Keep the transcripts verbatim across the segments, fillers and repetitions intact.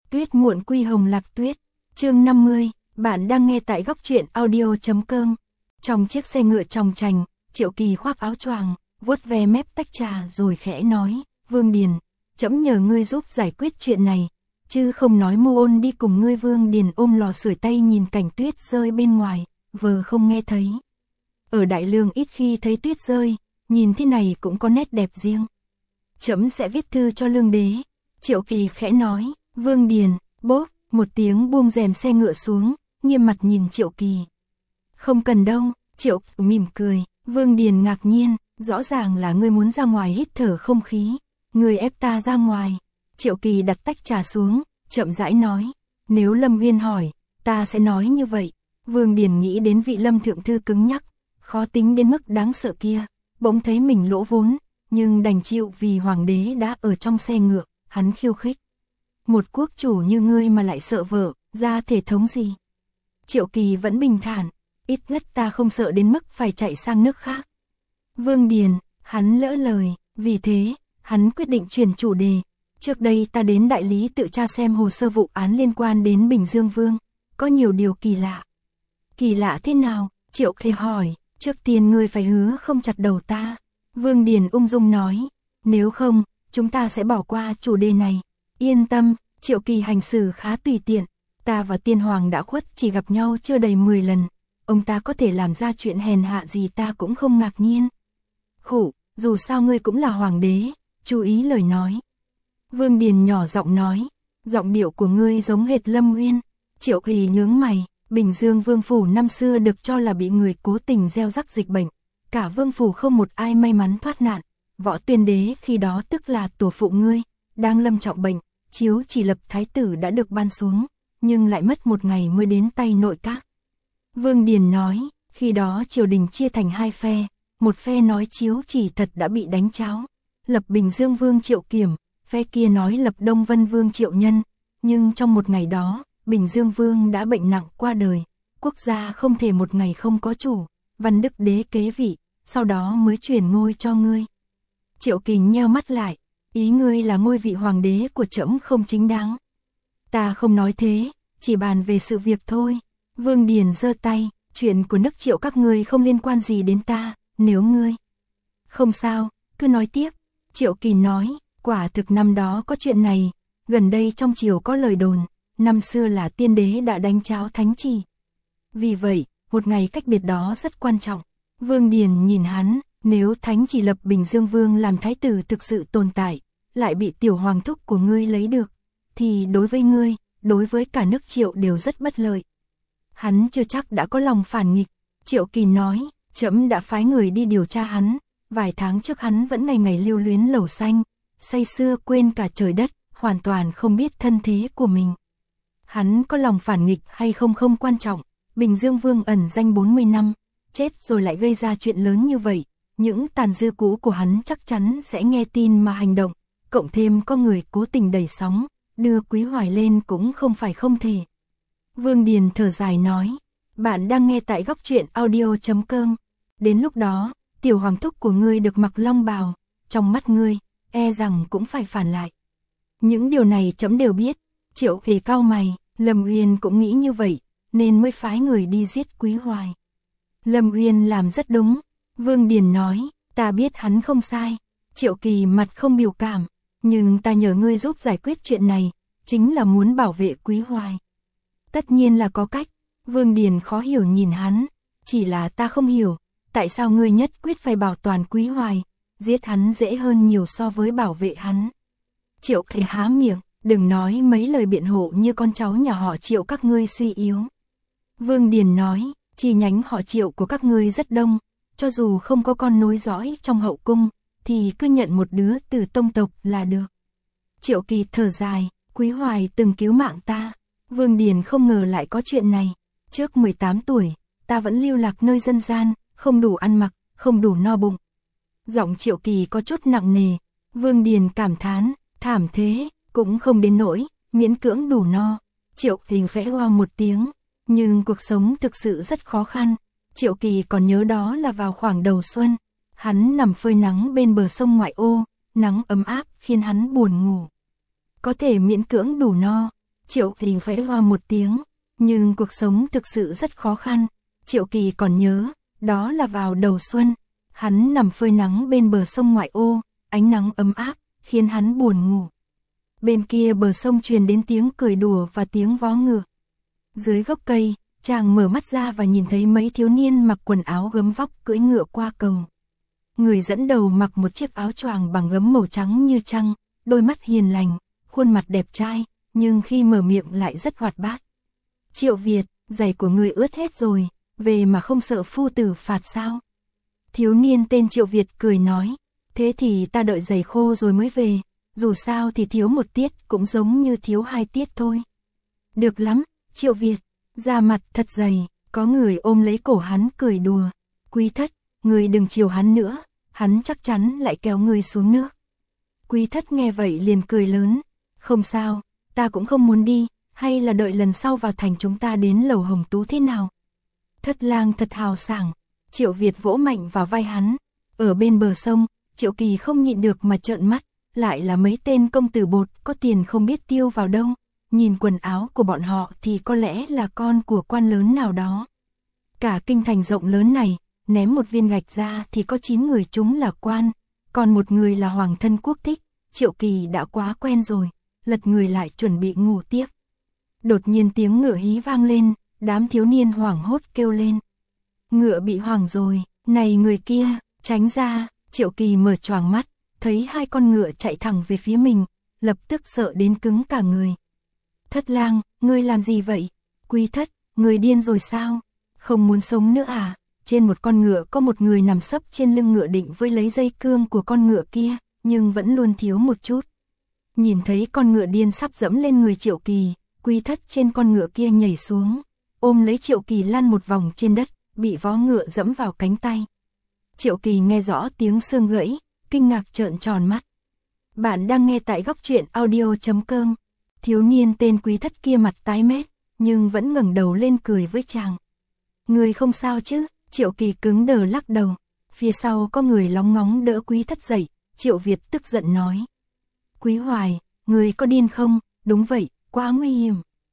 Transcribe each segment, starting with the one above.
Tuyết muộn quy hồng lạc tuyết. Chương năm mươi, bạn đang nghe tại góc truyện audio.com. Trong chiếc xe ngựa tròng trành, Triệu Kỳ khoác áo choàng, vuốt ve mép tách trà rồi khẽ nói, Vương Điền, trẫm nhờ ngươi giúp giải quyết chuyện này, chứ không nói Mưu Ôn đi cùng ngươi. Vương Điền ôm lò sưởi tay nhìn cảnh tuyết rơi bên ngoài, vờ không nghe thấy. Ở Đại Lương ít khi thấy tuyết rơi, nhìn thế này cũng có nét đẹp riêng. Trẫm sẽ viết thư cho Lương đế. Triệu Kỳ khẽ nói. Vương Điền, bốp, một tiếng buông rèm xe ngựa xuống, nghiêm mặt nhìn Triệu Kỳ. Không cần đâu, Triệu Kỳ mỉm cười. Vương Điền ngạc nhiên, rõ ràng là ngươi muốn ra ngoài hít thở không khí, ngươi ép ta ra ngoài. Triệu Kỳ đặt tách trà xuống, chậm rãi nói, nếu Lâm Uyên hỏi, ta sẽ nói như vậy. Vương Điền nghĩ đến vị Lâm thượng thư cứng nhắc, khó tính đến mức đáng sợ kia, bỗng thấy mình lỗ vốn, nhưng đành chịu vì hoàng đế đã ở trong xe ngựa, hắn khiêu khích. Một quốc chủ như ngươi mà lại sợ vợ, ra thể thống gì? Triệu Kỳ vẫn bình thản, ít nhất ta không sợ đến mức phải chạy sang nước khác. Vương Điền, hắn lỡ lời, vì thế, hắn quyết định chuyển chủ đề. Trước đây ta đến đại lý tự tra xem hồ sơ vụ án liên quan đến Bình Dương Vương, có nhiều điều kỳ lạ. Kỳ lạ thế nào? Triệu Kỳ hỏi, trước tiên ngươi phải hứa không chặt đầu ta. Vương Điền ung dung nói, nếu không, chúng ta sẽ bỏ qua chủ đề này. Yên tâm, Triệu Kỳ hành xử khá tùy tiện, ta và tiên hoàng đã khuất chỉ gặp nhau chưa đầy mười lần, ông ta có thể làm ra chuyện hèn hạ gì ta cũng không ngạc nhiên. Khủ, dù sao ngươi cũng là hoàng đế, chú ý lời nói. Vương Điền nhỏ giọng nói, giọng điệu của ngươi giống hệt Lâm Uyên. Triệu Kỳ nhướng mày, Bình Dương Vương phủ năm xưa được cho là bị người cố tình gieo rắc dịch bệnh, cả vương phủ không một ai may mắn thoát nạn. Võ Tuyên đế khi đó tức là tổ phụ ngươi, đang lâm trọng bệnh, chiếu chỉ lập thái tử đã được ban xuống, nhưng lại mất một ngày mới đến tay nội các. Vương Điền nói, khi đó triều đình chia thành hai phe, một phe nói chiếu chỉ thật đã bị đánh cháo, lập Bình Dương Vương Triệu Kiểm, phe kia nói lập Đông Vân Vương Triệu Nhân, nhưng trong một ngày đó, Bình Dương Vương đã bệnh nặng qua đời, quốc gia không thể một ngày không có chủ, Văn Đức đế kế vị, sau đó mới truyền ngôi cho ngươi. Triệu Kỳ nheo mắt lại, ý ngươi là ngôi vị hoàng đế của trẫm không chính đáng. Ta không nói thế, chỉ bàn về sự việc thôi. Vương Điền giơ tay, chuyện của nước Triệu các ngươi không liên quan gì đến ta, nếu ngươi. Không sao, cứ nói tiếp. Triệu Kỳ nói, quả thực năm đó có chuyện này, gần đây trong triều có lời đồn, năm xưa là tiên đế đã đánh cháo thánh chỉ. Vì vậy, một ngày cách biệt đó rất quan trọng. Vương Điền nhìn hắn, nếu thánh chỉ lập Bình Dương Vương làm thái tử thực sự tồn tại, lại bị tiểu hoàng thúc của ngươi lấy được, thì đối với ngươi, đối với cả nước Triệu đều rất bất lợi. Hắn chưa chắc đã có lòng phản nghịch. Triệu Kỳ nói, trẫm đã phái người đi điều tra hắn, vài tháng trước hắn vẫn ngày ngày lưu luyến lầu xanh, say sưa quên cả trời đất, hoàn toàn không biết thân thế của mình. Hắn có lòng phản nghịch hay không không quan trọng, Bình Dương Vương ẩn danh bốn mươi năm, chết rồi lại gây ra chuyện lớn như vậy, những tàn dư cũ của hắn chắc chắn sẽ nghe tin mà hành động, cộng thêm có người cố tình đẩy sóng, đưa Quý Hoài lên cũng không phải không thể. Vương Điền thở dài nói, bạn đang nghe tại góc truyện audio.com. Đến lúc đó, tiểu hoàng thúc của ngươi được mặc long bào, trong mắt ngươi, e rằng cũng phải phản lại. Những điều này trẫm đều biết. Triệu Kỳ cau mày, Lâm Uyên cũng nghĩ như vậy, nên mới phái người đi giết Quý Hoài. Lâm Uyên làm rất đúng. Vương Điền nói, ta biết hắn không sai. Triệu Kỳ mặt không biểu cảm, nhưng ta nhờ ngươi giúp giải quyết chuyện này, chính là muốn bảo vệ Quý Hoài. Tất nhiên là có cách. Vương Điền khó hiểu nhìn hắn, chỉ là ta không hiểu, tại sao ngươi nhất quyết phải bảo toàn Quý Hoài, giết hắn dễ hơn nhiều so với bảo vệ hắn. Triệu Kỳ há miệng, đừng nói mấy lời biện hộ như con cháu nhà họ Triệu các ngươi suy yếu. Vương Điền nói, chi nhánh họ Triệu của các ngươi rất đông, cho dù không có con nối dõi trong hậu cung, thì cứ nhận một đứa từ tông tộc là được. Triệu Kỳ thở dài, Quý Hoài từng cứu mạng ta. Vương Điền không ngờ lại có chuyện này. Trước mười tám tuổi, ta vẫn lưu lạc nơi dân gian, không đủ ăn mặc, không đủ no bụng. Giọng Triệu Kỳ có chút nặng nề. Vương Điền cảm thán, thảm thế, cũng không đến nỗi, miễn cưỡng đủ no. Triệu Kỳ vẽ hoa một tiếng, nhưng cuộc sống thực sự rất khó khăn. Triệu Kỳ còn nhớ đó là vào khoảng đầu xuân, hắn nằm phơi nắng bên bờ sông ngoại ô, nắng ấm áp khiến hắn buồn ngủ. Có thể miễn cưỡng đủ no. Triệu Kỳ phải hoa một tiếng, nhưng cuộc sống thực sự rất khó khăn. Triệu Kỳ còn nhớ, đó là vào đầu xuân, hắn nằm phơi nắng bên bờ sông ngoại ô, ánh nắng ấm áp, khiến hắn buồn ngủ. Bên kia bờ sông truyền đến tiếng cười đùa và tiếng vó ngựa. Dưới gốc cây, chàng mở mắt ra và nhìn thấy mấy thiếu niên mặc quần áo gấm vóc cưỡi ngựa qua cầu. Người dẫn đầu mặc một chiếc áo choàng bằng gấm màu trắng như trăng, đôi mắt hiền lành, khuôn mặt đẹp trai, nhưng khi mở miệng lại rất hoạt bát. Triệu Việt, giày của người ướt hết rồi, về mà không sợ phu tử phạt sao? Thiếu niên tên Triệu Việt cười nói, thế thì ta đợi giày khô rồi mới về, dù sao thì thiếu một tiết cũng giống như thiếu hai tiết thôi. Được lắm, Triệu Việt, da mặt thật dày, có người ôm lấy cổ hắn cười đùa. Quý thất, người đừng chiều hắn nữa, hắn chắc chắn lại kéo người xuống nước. Quý thất nghe vậy liền cười lớn, không sao, ta cũng không muốn đi, hay là đợi lần sau vào thành chúng ta đến lầu Hồng Tú thế nào? Thất lang thật hào sảng. Triệu Việt vỗ mạnh vào vai hắn. Ở bên bờ sông, Triệu Kỳ không nhịn được mà trợn mắt, lại là mấy tên công tử bột có tiền không biết tiêu vào đâu. Nhìn quần áo của bọn họ thì có lẽ là con của quan lớn nào đó. Cả kinh thành rộng lớn này, ném một viên gạch ra thì có chín người chúng là quan, còn một người là hoàng thân quốc thích. Triệu Kỳ đã quá quen rồi, lật người lại chuẩn bị ngủ tiếp. Đột nhiên tiếng ngựa hí vang lên, đám thiếu niên hoảng hốt kêu lên. Ngựa bị hoảng rồi, này người kia, tránh ra. Triệu Kỳ mở choàng mắt, thấy hai con ngựa chạy thẳng về phía mình, lập tức sợ đến cứng cả người. Thất lang, ngươi làm gì vậy? Quý thất, ngươi điên rồi sao? Không muốn sống nữa à? Trên một con ngựa có một người nằm sấp trên lưng ngựa định với lấy dây cương của con ngựa kia, nhưng vẫn luôn thiếu một chút. Nhìn thấy con ngựa điên sắp dẫm lên người Triệu Kỳ, Quý thất trên con ngựa kia nhảy xuống, ôm lấy Triệu Kỳ lăn một vòng trên đất, bị vó ngựa dẫm vào cánh tay. Triệu Kỳ nghe rõ tiếng xương gãy, kinh ngạc trợn tròn mắt. Bạn đang nghe tại góc truyện audio chấm com. Thiếu niên tên Quý thất kia mặt tái mét, nhưng vẫn ngẩng đầu lên cười với chàng. Người không sao chứ? Triệu Kỳ cứng đờ lắc đầu. Phía sau có người lóng ngóng đỡ Quý thất dậy. Triệu Việt tức giận nói. Quý Hoài, người có điên không? Đúng vậy, quá nguy hiểm.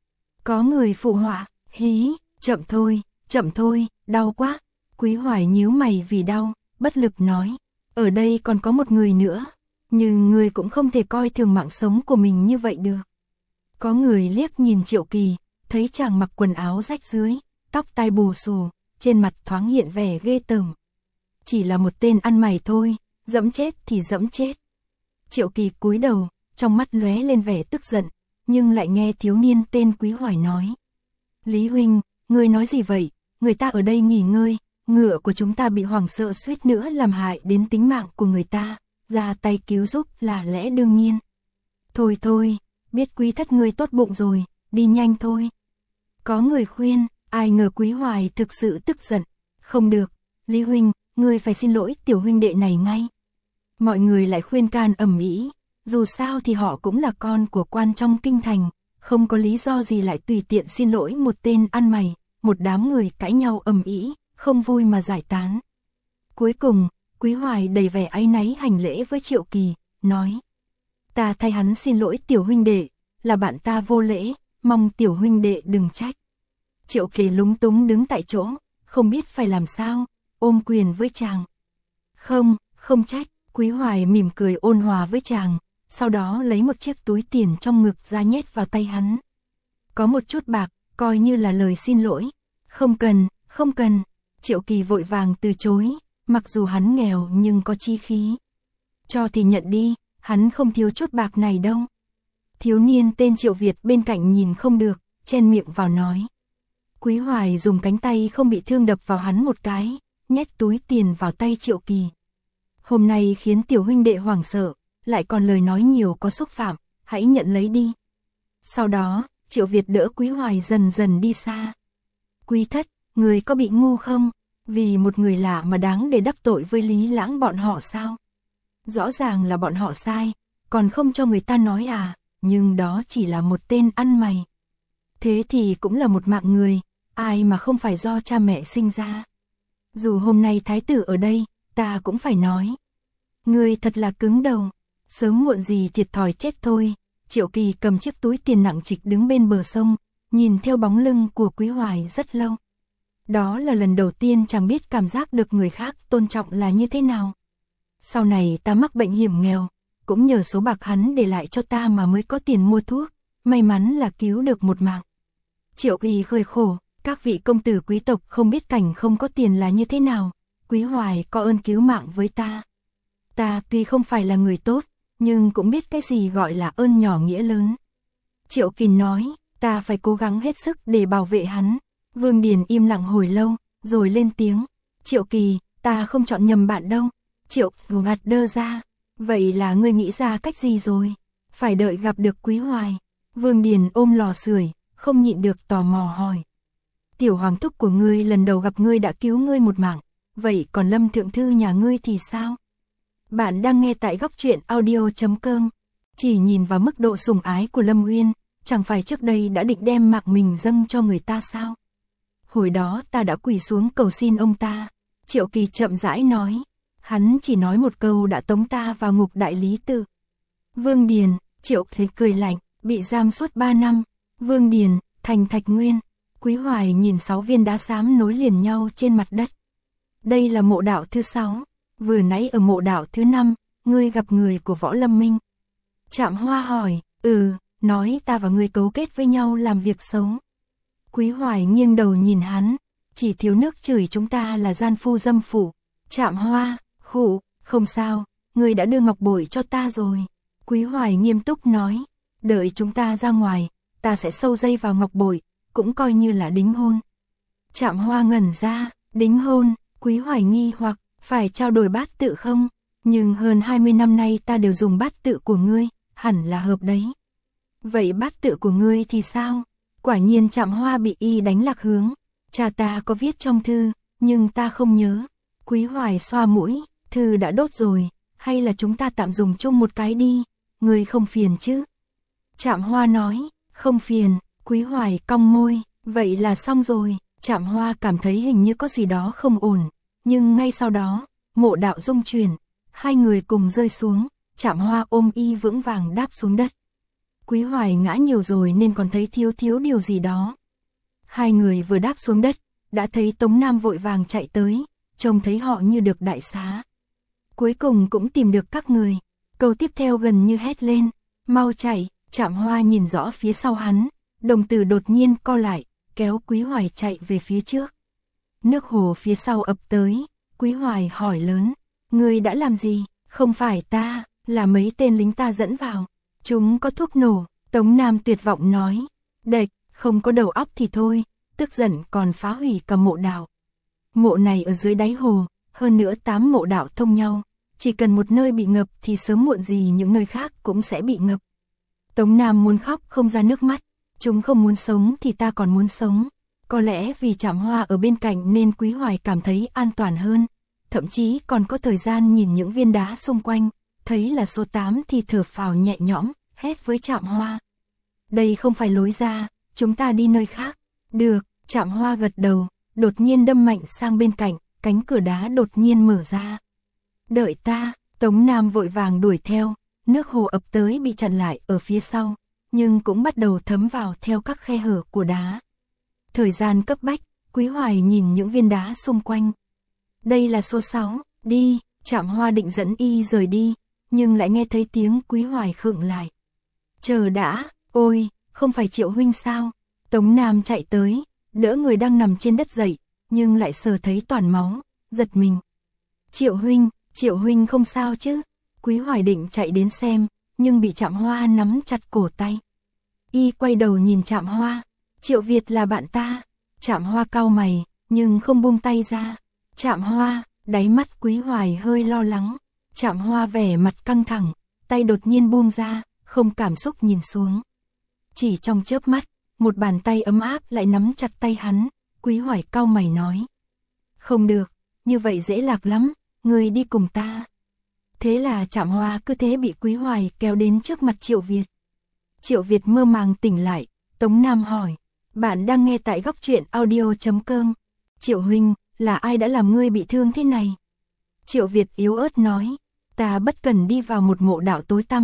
Có người phụ họa, hí, chậm thôi, chậm thôi, đau quá. Quý Hoài nhíu mày vì đau, bất lực nói. Ở đây còn có một người nữa, nhưng người cũng không thể coi thường mạng sống của mình như vậy được. Có người liếc nhìn Triệu Kỳ, thấy chàng mặc quần áo rách rưới, tóc tai bù xù, trên mặt thoáng hiện vẻ ghê tởm. Chỉ là một tên ăn mày thôi, dẫm chết thì dẫm chết. Triệu Kỳ cúi đầu, trong mắt lóe lên vẻ tức giận, nhưng lại nghe thiếu niên tên Quý Hoài nói. Lý huynh, ngươi nói gì vậy? Người ta ở đây nghỉ ngơi, ngựa của chúng ta bị hoảng sợ suýt nữa làm hại đến tính mạng của người ta, ra tay cứu giúp là lẽ đương nhiên. Thôi thôi, biết Quý thất ngươi tốt bụng rồi, đi nhanh thôi. Có người khuyên, ai ngờ Quý Hoài thực sự tức giận. Không được, Lý huynh, ngươi phải xin lỗi tiểu huynh đệ này ngay. Mọi người lại khuyên can ầm ĩ, dù sao thì họ cũng là con của quan trong kinh thành, không có lý do gì lại tùy tiện xin lỗi một tên ăn mày. Một đám người cãi nhau ầm ĩ, không vui mà giải tán. Cuối cùng, Quý Hoài đầy vẻ áy náy hành lễ với Triệu Kỳ, nói. Ta thay hắn xin lỗi tiểu huynh đệ, là bạn ta vô lễ, mong tiểu huynh đệ đừng trách. Triệu Kỳ lúng túng đứng tại chỗ, không biết phải làm sao, ôm quyền với chàng. Không, không trách. Quý Hoài mỉm cười ôn hòa với chàng, sau đó lấy một chiếc túi tiền trong ngực ra nhét vào tay hắn. Có một chút bạc, coi như là lời xin lỗi. Không cần, không cần. Triệu Kỳ vội vàng từ chối, mặc dù hắn nghèo nhưng có chí khí. Cho thì nhận đi, hắn không thiếu chút bạc này đâu. Thiếu niên tên Triệu Việt bên cạnh nhìn không được, chen miệng vào nói. Quý Hoài dùng cánh tay không bị thương đập vào hắn một cái, nhét túi tiền vào tay Triệu Kỳ. Hôm nay khiến tiểu huynh đệ hoảng sợ, lại còn lời nói nhiều có xúc phạm, hãy nhận lấy đi. Sau đó, Triệu Việt đỡ Quý Hoài dần dần đi xa. Quý thất, người có bị ngu không? Vì một người lạ mà đáng để đắc tội với Lý Lãng bọn họ sao? Rõ ràng là bọn họ sai, còn không cho người ta nói à, nhưng đó chỉ là một tên ăn mày. Thế thì cũng là một mạng người, ai mà không phải do cha mẹ sinh ra. Dù hôm nay thái tử ở đây, ta cũng phải nói. Ngươi thật là cứng đầu, sớm muộn gì thiệt thòi chết thôi, Triệu Kỳ cầm chiếc túi tiền nặng trịch đứng bên bờ sông, nhìn theo bóng lưng của Quý Hoài rất lâu. Đó là lần đầu tiên chàng biết cảm giác được người khác tôn trọng là như thế nào. Sau này ta mắc bệnh hiểm nghèo, cũng nhờ số bạc hắn để lại cho ta mà mới có tiền mua thuốc, may mắn là cứu được một mạng. Triệu Kỳ cười khổ, các vị công tử quý tộc không biết cảnh không có tiền là như thế nào, Quý Hoài có ơn cứu mạng với ta. Ta tuy không phải là người tốt, nhưng cũng biết cái gì gọi là ơn nhỏ nghĩa lớn. Triệu Kỳ nói, ta phải cố gắng hết sức để bảo vệ hắn. Vương Điền im lặng hồi lâu, rồi lên tiếng, Triệu Kỳ, ta không chọn nhầm bạn đâu. Triệu Kỳ gạt đơ ra, vậy là ngươi nghĩ ra cách gì rồi? Phải đợi gặp được Quý Hoài. Vương Điền ôm lò sưởi, không nhịn được tò mò hỏi. Tiểu hoàng thúc của ngươi lần đầu gặp ngươi đã cứu ngươi một mạng, vậy còn Lâm thượng thư nhà ngươi thì sao? Bạn đang nghe tại góc truyện audio chấm com. Chỉ nhìn vào mức độ sủng ái của Lâm Uyên, chẳng phải trước đây đã định đem mạng mình dâng cho người ta sao? Hồi đó ta đã quỳ xuống cầu xin ông ta. Triệu Kỳ chậm rãi nói. Hắn chỉ nói một câu đã tống ta vào ngục đại lý tự. Vương Điền, Triệu Kỳ cười lạnh, bị giam suốt ba năm. Vương Điền, thành Thạch Nguyên. Quý Hoài nhìn sáu viên đá xám nối liền nhau trên mặt đất. Đây là mộ đạo thứ sáu. Vừa nãy ở mộ đạo thứ năm, ngươi gặp người của Võ Lâm Minh. Trạm Hoa hỏi, ừ, nói ta và ngươi cấu kết với nhau làm việc xấu. Quý Hoài nghiêng đầu nhìn hắn, chỉ thiếu nước chửi chúng ta là gian phu dâm phụ. Trạm Hoa, khụ, không sao, ngươi đã đưa ngọc bội cho ta rồi. Quý Hoài nghiêm túc nói, đợi chúng ta ra ngoài, ta sẽ sâu dây vào ngọc bội, cũng coi như là đính hôn. Trạm Hoa ngẩn ra, đính hôn, Quý Hoài nghi hoặc, phải trao đổi bát tự không? Nhưng hơn hai mươi năm nay ta đều dùng bát tự của ngươi, hẳn là hợp đấy. Vậy bát tự của ngươi thì sao? Quả nhiên Trạm Hoa bị y đánh lạc hướng. Cha ta có viết trong thư, nhưng ta không nhớ. Quý Hoài xoa mũi, thư đã đốt rồi, hay là chúng ta tạm dùng chung một cái đi, ngươi không phiền chứ? Trạm Hoa nói, không phiền. Quý Hoài cong môi, vậy là xong rồi. Trạm Hoa cảm thấy hình như có gì đó không ổn, nhưng ngay sau đó, mộ đạo rung chuyển, hai người cùng rơi xuống, Trạm Hoa ôm y vững vàng đáp xuống đất. Quý Hoài ngã nhiều rồi nên còn thấy thiếu thiếu điều gì đó. Hai người vừa đáp xuống đất, đã thấy Tống Nam vội vàng chạy tới, trông thấy họ như được đại xá. Cuối cùng cũng tìm được các người, câu tiếp theo gần như hét lên, mau chạy. Trạm Hoa nhìn rõ phía sau hắn, đồng tử đột nhiên co lại, kéo Quý Hoài chạy về phía trước. Nước hồ phía sau ập tới, Quý Hoài hỏi lớn, ngươi đã làm gì? Không phải ta, là mấy tên lính ta dẫn vào. Chúng có thuốc nổ. Tống Nam tuyệt vọng nói, đệch, không có đầu óc thì thôi, tức giận còn phá hủy cả mộ đạo. Mộ này ở dưới đáy hồ, hơn nữa tám mộ đạo thông nhau, chỉ cần một nơi bị ngập thì sớm muộn gì những nơi khác cũng sẽ bị ngập. Tống Nam muốn khóc không ra nước mắt, chúng không muốn sống thì ta còn muốn sống. Có lẽ vì Trạm Hoa ở bên cạnh nên Quý Hoài cảm thấy an toàn hơn, thậm chí còn có thời gian nhìn những viên đá xung quanh, thấy là số tám thì thở phào nhẹ nhõm, hét với Trạm Hoa. Đây không phải lối ra, chúng ta đi nơi khác. Được, Trạm Hoa gật đầu, đột nhiên đâm mạnh sang bên cạnh, cánh cửa đá đột nhiên mở ra. Đợi ta, Tống Nam vội vàng đuổi theo, nước hồ ập tới bị chặn lại ở phía sau, nhưng cũng bắt đầu thấm vào theo các khe hở của đá. Thời gian cấp bách, Quý Hoài nhìn những viên đá xung quanh. Đây là số sáu, đi. Trạm Hoa định dẫn y rời đi, nhưng lại nghe thấy tiếng Quý Hoài khựng lại. Chờ đã, ôi, không phải Triệu huynh sao? Tống Nam chạy tới, đỡ người đang nằm trên đất dậy, nhưng lại sờ thấy toàn máu, giật mình. Triệu huynh, Triệu huynh không sao chứ? Quý Hoài định chạy đến xem, nhưng bị Trạm Hoa nắm chặt cổ tay. Y quay đầu nhìn Trạm Hoa, Triệu Việt là bạn ta. Trạm Hoa cau mày, nhưng không buông tay ra. Trạm Hoa, đáy mắt Quý Hoài hơi lo lắng. Trạm Hoa vẻ mặt căng thẳng, tay đột nhiên buông ra, không cảm xúc nhìn xuống. Chỉ trong chớp mắt, một bàn tay ấm áp lại nắm chặt tay hắn. Quý Hoài cau mày nói, không được, như vậy dễ lạc lắm, ngươi đi cùng ta. Thế là Trạm Hoa cứ thế bị Quý Hoài kéo đến trước mặt Triệu Việt. Triệu Việt mơ màng tỉnh lại, Tống Nam hỏi, bạn đang nghe tại góc truyện audio chấm com. Triệu huynh, là ai đã làm ngươi bị thương thế này? Triệu Việt yếu ớt nói, ta bất cần đi vào một mộ đạo tối tăm,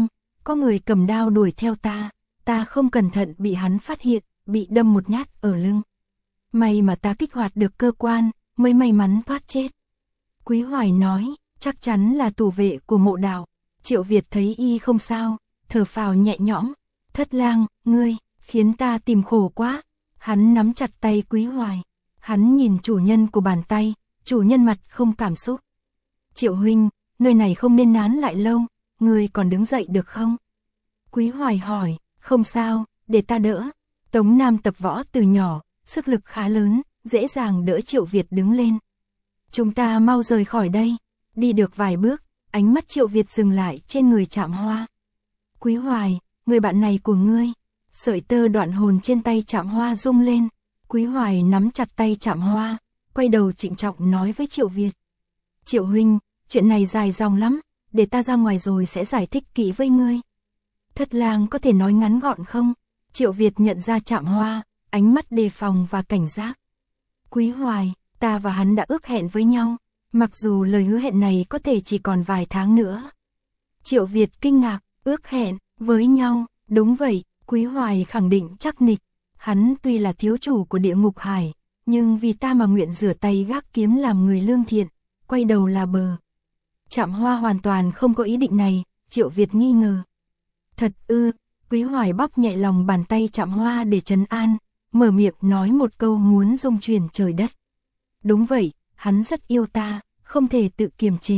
có người cầm đao đuổi theo ta, ta không cẩn thận bị hắn phát hiện, bị đâm một nhát ở lưng. May mà ta kích hoạt được cơ quan, mới may mắn thoát chết. Quý Hoài nói, chắc chắn là tù vệ của Mộ Đạo. Triệu Việt thấy y không sao, thở phào nhẹ nhõm. Thất lang, ngươi, khiến ta tìm khổ quá. Hắn nắm chặt tay Quý Hoài. Hắn nhìn chủ nhân của bàn tay, chủ nhân mặt không cảm xúc. Triệu huynh, nơi này không nên nán lại lâu, ngươi còn đứng dậy được không? Quý Hoài hỏi, không sao, để ta đỡ. Tống Nam tập võ từ nhỏ, sức lực khá lớn, dễ dàng đỡ Triệu Việt đứng lên. Chúng ta mau rời khỏi đây. Đi được vài bước, ánh mắt Triệu Việt dừng lại trên người Trạm Hoa. Quý Hoài, người bạn này của ngươi. Sợi tơ đoạn hồn trên tay Trạm Hoa rung lên. Quý Hoài nắm chặt tay Trạm Hoa, quay đầu trịnh trọng nói với Triệu Việt. Triệu huynh, chuyện này dài dòng lắm, để ta ra ngoài rồi sẽ giải thích kỹ với ngươi. Thất lang có thể nói ngắn gọn không? Triệu Việt nhận ra Trạm Hoa, ánh mắt đề phòng và cảnh giác. Quý Hoài, ta và hắn đã ước hẹn với nhau, mặc dù lời hứa hẹn này có thể chỉ còn vài tháng nữa. Triệu Việt kinh ngạc, ước hẹn với nhau, đúng vậy, Quý Hoài khẳng định chắc nịch. Hắn tuy là thiếu chủ của địa ngục hải, nhưng vì ta mà nguyện rửa tay gác kiếm làm người lương thiện, quay đầu là bờ. Trạm Hoa hoàn toàn không có ý định này, Triệu Việt nghi ngờ. Thật ư, Quý Hoài bóp nhẹ lòng bàn tay Trạm Hoa để trấn an, mở miệng nói một câu muốn rung chuyển trời đất. Đúng vậy, hắn rất yêu ta, không thể tự kiềm chế.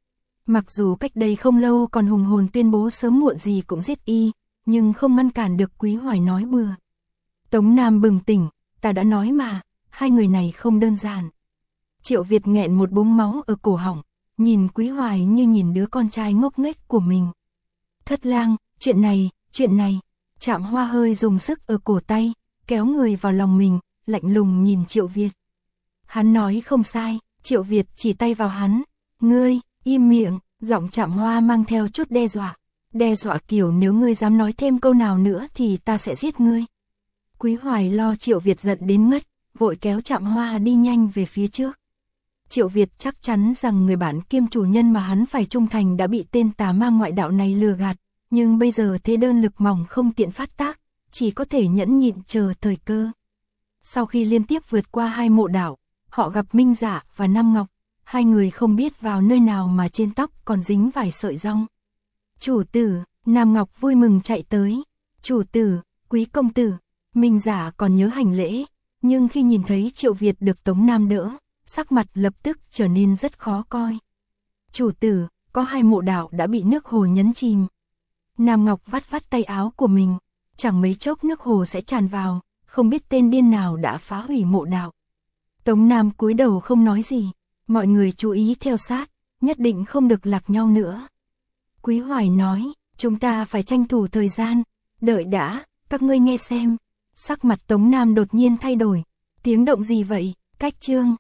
Mặc dù cách đây không lâu còn hùng hồn tuyên bố sớm muộn gì cũng giết y, nhưng không ngăn cản được Quý Hoài nói bừa. Tống Nam bừng tỉnh, ta đã nói mà, hai người này không đơn giản. Triệu Việt nghẹn một búng máu ở cổ họng, nhìn Quý Hoài như nhìn đứa con trai ngốc nghếch của mình. Thất lang, chuyện này, chuyện này. Trạm Hoa hơi dùng sức ở cổ tay, kéo người vào lòng mình, lạnh lùng nhìn Triệu Việt. Hắn nói không sai, Triệu Việt chỉ tay vào hắn. Ngươi, im miệng, giọng Trạm Hoa mang theo chút đe dọa. Đe dọa kiểu nếu ngươi dám nói thêm câu nào nữa thì ta sẽ giết ngươi. Quý Hoài lo Triệu Việt giận đến ngất, vội kéo Trạm Hoa đi nhanh về phía trước. Triệu Việt chắc chắn rằng người bạn kiêm chủ nhân mà hắn phải trung thành đã bị tên tà ma ngoại đạo này lừa gạt, nhưng bây giờ thế đơn lực mỏng không tiện phát tác, chỉ có thể nhẫn nhịn chờ thời cơ. Sau khi liên tiếp vượt qua hai mộ đảo, họ gặp Minh Dạ và Nam Ngọc, hai người không biết vào nơi nào mà trên tóc còn dính vài sợi rong. Chủ tử, Nam Ngọc vui mừng chạy tới. Chủ tử, quý công tử. Minh Dạ còn nhớ hành lễ, nhưng khi nhìn thấy Triệu Việt được Tống Nam đỡ, sắc mặt lập tức trở nên rất khó coi. Chủ tử, có hai mộ đạo đã bị nước hồ nhấn chìm. Nam Ngọc vắt vắt tay áo của mình, chẳng mấy chốc nước hồ sẽ tràn vào, không biết tên điên nào đã phá hủy mộ đạo. Tống Nam cúi đầu không nói gì, mọi người chú ý theo sát, nhất định không được lạc nhau nữa. Quý Hoài nói, chúng ta phải tranh thủ thời gian, đợi đã, các ngươi nghe xem. Sắc mặt Tống Nam đột nhiên thay đổi, tiếng động gì vậy, cách chương.